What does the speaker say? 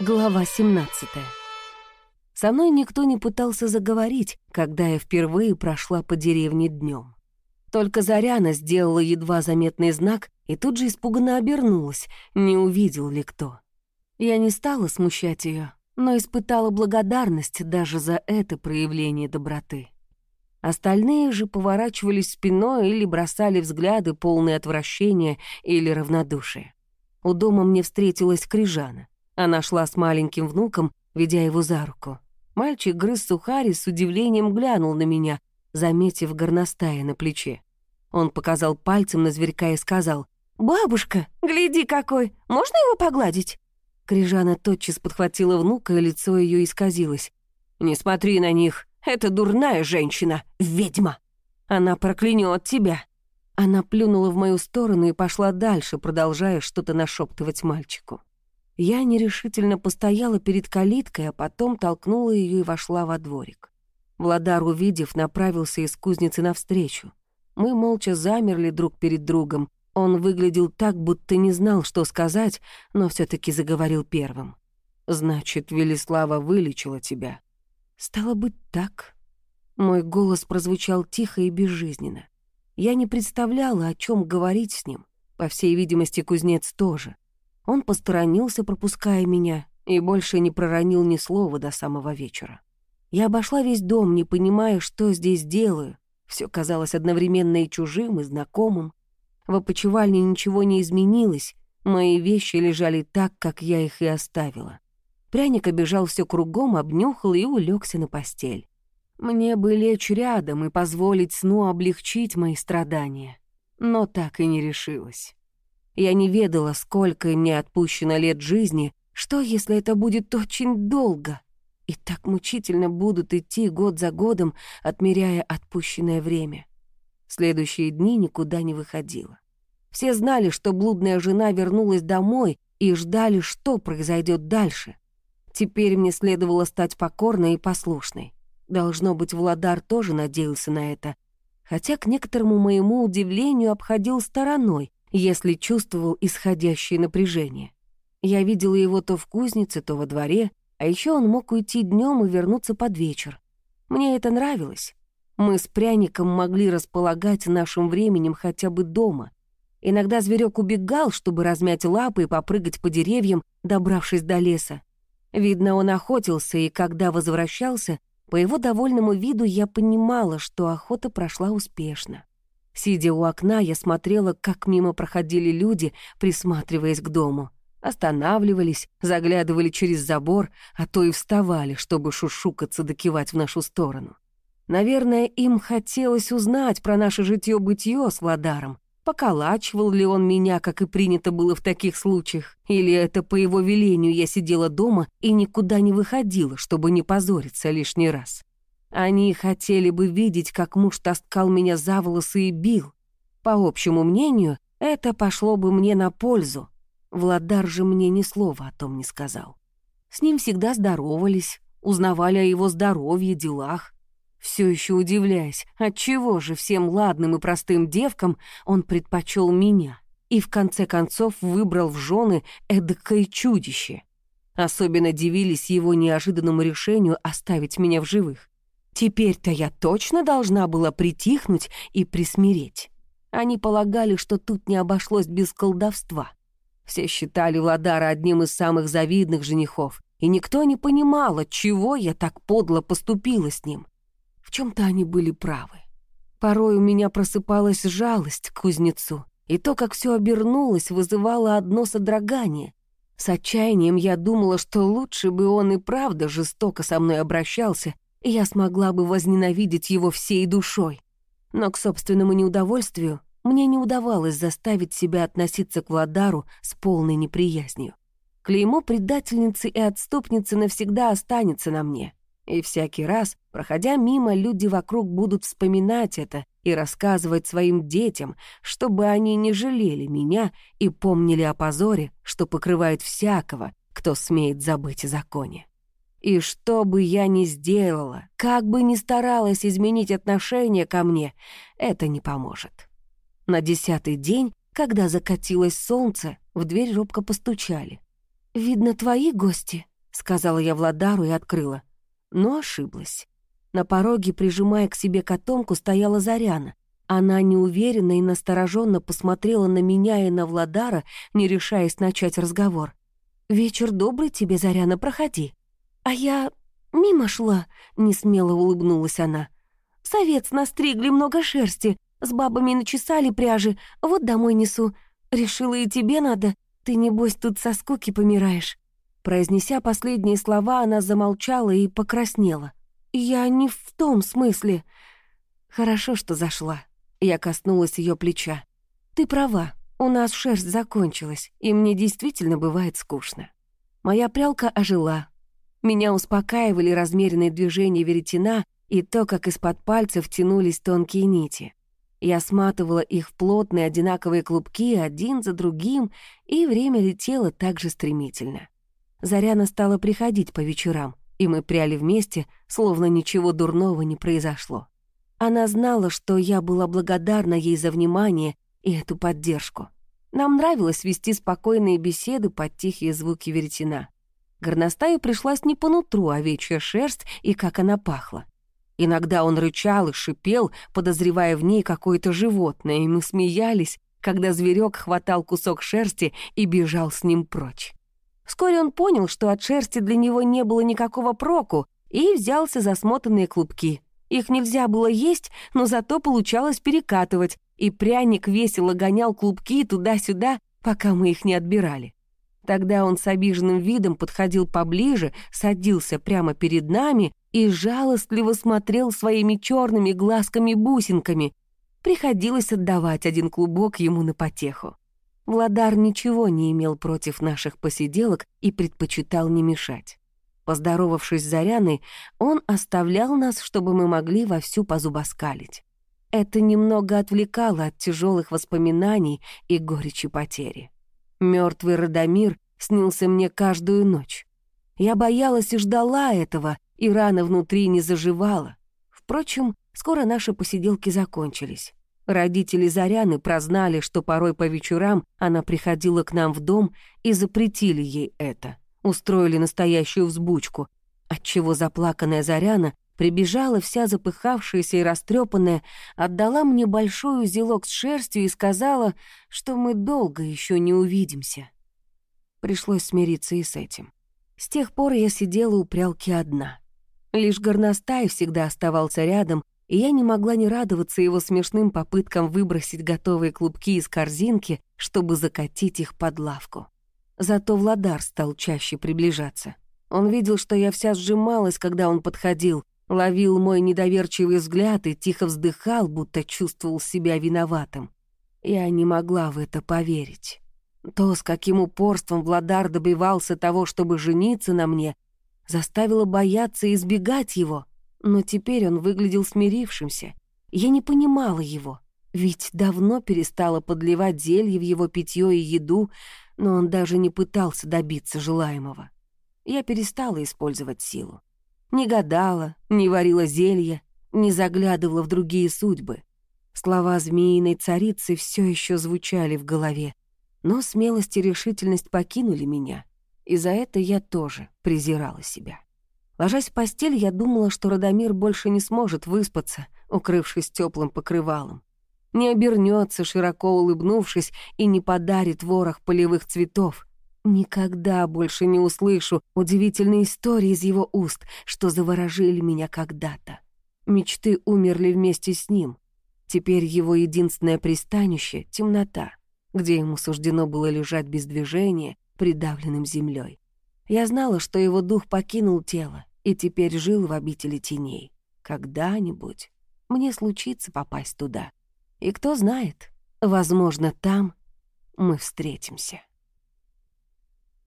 Глава 17. Со мной никто не пытался заговорить, когда я впервые прошла по деревне днем. Только Заряна сделала едва заметный знак и тут же испуганно обернулась, не увидел ли кто. Я не стала смущать ее, но испытала благодарность даже за это проявление доброты. Остальные же поворачивались спиной или бросали взгляды, полные отвращения или равнодушия. У дома мне встретилась Крижана. Она шла с маленьким внуком, ведя его за руку. Мальчик грыз сухарь и с удивлением глянул на меня, заметив горностая на плече. Он показал пальцем на зверька и сказал: «Бабушка, гляди какой! Можно его погладить?» Крижана тотчас подхватила внука, и лицо ее исказилось. «Не смотри на них! Это дурная женщина, ведьма! Она проклянет тебя!» Она плюнула в мою сторону и пошла дальше, продолжая что-то нашептывать мальчику. Я нерешительно постояла перед калиткой, а потом толкнула ее и вошла во дворик. Владар, увидев, направился из кузницы навстречу. Мы молча замерли друг перед другом. Он выглядел так, будто не знал, что сказать, но все-таки заговорил первым. «Значит, Велислава вылечила тебя?» «Стало быть, так». Мой голос прозвучал тихо и безжизненно. Я не представляла, о чем говорить с ним. По всей видимости, кузнец тоже. Он посторонился, пропуская меня, и больше не проронил ни слова до самого вечера. Я обошла весь дом, не понимая, что здесь делаю. Все казалось одновременно и чужим, и знакомым. В опочивальне ничего не изменилось, мои вещи лежали так, как я их и оставила. Пряник обежал все кругом, обнюхал и улегся на постель. Мне бы лечь рядом и позволить сну облегчить мои страдания, но так и не решилась. Я не ведала, сколько мне отпущено лет жизни, что, если это будет очень долго, и так мучительно будут идти год за годом, отмеряя отпущенное время. Следующие дни никуда не выходила. Все знали, что блудная жена вернулась домой, и ждали, что произойдет дальше. Теперь мне следовало стать покорной и послушной. Должно быть, Владар тоже надеялся на это, хотя к некоторому моему удивлению обходил стороной, если чувствовал исходящее напряжение. Я видела его то в кузнице, то во дворе, а еще он мог уйти днем и вернуться под вечер. Мне это нравилось. Мы с Пряником могли располагать нашим временем хотя бы дома. Иногда зверек убегал, чтобы размять лапы и попрыгать по деревьям, добравшись до леса. Видно, он охотился, и когда возвращался, по его довольному виду я понимала, что охота прошла успешно. Сидя у окна, я смотрела, как мимо проходили люди, присматриваясь к дому. Останавливались, заглядывали через забор, а то и вставали, чтобы шушукаться да кивать в нашу сторону. Наверное, им хотелось узнать про наше житьё-бытьё с Владаром. Поколачивал ли он меня, как и принято было в таких случаях, или это по его велению я сидела дома и никуда не выходила, чтобы не позориться лишний раз. Они хотели бы видеть, как муж таскал меня за волосы и бил. По общему мнению, это пошло бы мне на пользу. Владар же мне ни слова о том не сказал. С ним всегда здоровались, узнавали о его здоровье, делах. Все еще удивляясь, отчего же всем ладным и простым девкам он предпочел меня и в конце концов выбрал в жены эдакое чудище. Особенно дивились его неожиданному решению оставить меня в живых. Теперь-то я точно должна была притихнуть и присмиреть. Они полагали, что тут не обошлось без колдовства. Все считали Владара одним из самых завидных женихов, и никто не понимал, отчего я так подло поступила с ним. В чем-то они были правы. Порой у меня просыпалась жалость к кузнецу, и то, как все обернулось, вызывало одно содрогание. С отчаянием я думала, что лучше бы он и правда жестоко со мной обращался, и я смогла бы возненавидеть его всей душой. Но к собственному неудовольствию мне не удавалось заставить себя относиться к Владару с полной неприязнью. Клеймо предательницы и отступницы навсегда останется на мне. И всякий раз, проходя мимо, люди вокруг будут вспоминать это и рассказывать своим детям, чтобы они не жалели меня и помнили о позоре, что покрывает всякого, кто смеет забыть о законе. И что бы я ни сделала, как бы ни старалась изменить отношение ко мне, это не поможет. На 10-й день, когда закатилось солнце, в дверь робко постучали. «Видно, твои гости», сказала я Владару и открыла. Но ошиблась. На пороге, прижимая к себе котомку, стояла Заряна. Она неуверенно и настороженно посмотрела на меня и на Владара, не решаясь начать разговор. «Вечер добрый тебе, Заряна, проходи». «А я мимо шла», — несмело улыбнулась она. «Совет настригли, много шерсти, с бабами начесали пряжи, вот домой несу. Решила, и тебе надо, ты, небось, тут со скуки помираешь». Произнеся последние слова, она замолчала и покраснела. «Я не в том смысле». «Хорошо, что зашла». Я коснулась ее плеча. «Ты права, у нас шерсть закончилась, и мне действительно бывает скучно». Моя прялка ожила. Меня успокаивали размеренные движения веретена и то, как из-под пальцев тянулись тонкие нити. Я сматывала их в плотные одинаковые клубки один за другим, и время летело так же стремительно. Заряна стала приходить по вечерам, и мы пряли вместе, словно ничего дурного не произошло. Она знала, что я была благодарна ей за внимание и эту поддержку. Нам нравилось вести спокойные беседы под тихие звуки веретена. Горностаю пришлась не по нутру овечья шерсть и как она пахла. Иногда он рычал и шипел, подозревая в ней какое-то животное, и мы смеялись, когда зверек хватал кусок шерсти и бежал с ним прочь. Вскоре он понял, что от шерсти для него не было никакого проку, и взялся за смотанные клубки. Их нельзя было есть, но зато получалось перекатывать, и пряник весело гонял клубки туда-сюда, пока мы их не отбирали. Тогда он с обиженным видом подходил поближе, садился прямо перед нами и жалостливо смотрел своими черными глазками-бусинками. Приходилось отдавать один клубок ему на потеху. Владар ничего не имел против наших посиделок и предпочитал не мешать. Поздоровавшись с Заряной, он оставлял нас, чтобы мы могли вовсю позубоскалить. Это немного отвлекало от тяжелых воспоминаний и горечи потери. Мертвый Радомир снился мне каждую ночь. Я боялась и ждала этого, и рана внутри не заживала. Впрочем, скоро наши посиделки закончились. Родители Заряны прознали, что порой по вечерам она приходила к нам в дом, и запретили ей это. Устроили настоящую взбучку, отчего заплаканная Заряна прибежала вся запыхавшаяся и растрепанная, отдала мне большой узелок с шерстью и сказала, что мы долго еще не увидимся. Пришлось смириться и с этим. С тех пор я сидела у прялки одна. Лишь горностай всегда оставался рядом, и я не могла не радоваться его смешным попыткам выбросить готовые клубки из корзинки, чтобы закатить их под лавку. Зато Владар стал чаще приближаться. Он видел, что я вся сжималась, когда он подходил, ловил мой недоверчивый взгляд и тихо вздыхал, будто чувствовал себя виноватым. Я не могла в это поверить. То, с каким упорством Владар добивался того, чтобы жениться на мне, заставило бояться и избегать его, но теперь он выглядел смирившимся. Я не понимала его, ведь давно перестала подливать зелье в его питье и еду, но он даже не пытался добиться желаемого. Я перестала использовать силу. Не гадала, не варила зелья, не заглядывала в другие судьбы. Слова змеиной царицы все еще звучали в голове, но смелость и решительность покинули меня, и за это я тоже презирала себя. Ложась в постель, я думала, что Радомир больше не сможет выспаться, укрывшись теплым покрывалом. Не обернется, широко улыбнувшись, и не подарит ворох полевых цветов. Никогда больше не услышу удивительные истории из его уст, что заворожили меня когда-то. Мечты умерли вместе с ним. Теперь его единственное пристанище — темнота, где ему суждено было лежать без движения, придавленным землей. Я знала, что его дух покинул тело и теперь жил в обители теней. Когда-нибудь мне случится попасть туда. И кто знает, возможно, там мы встретимся.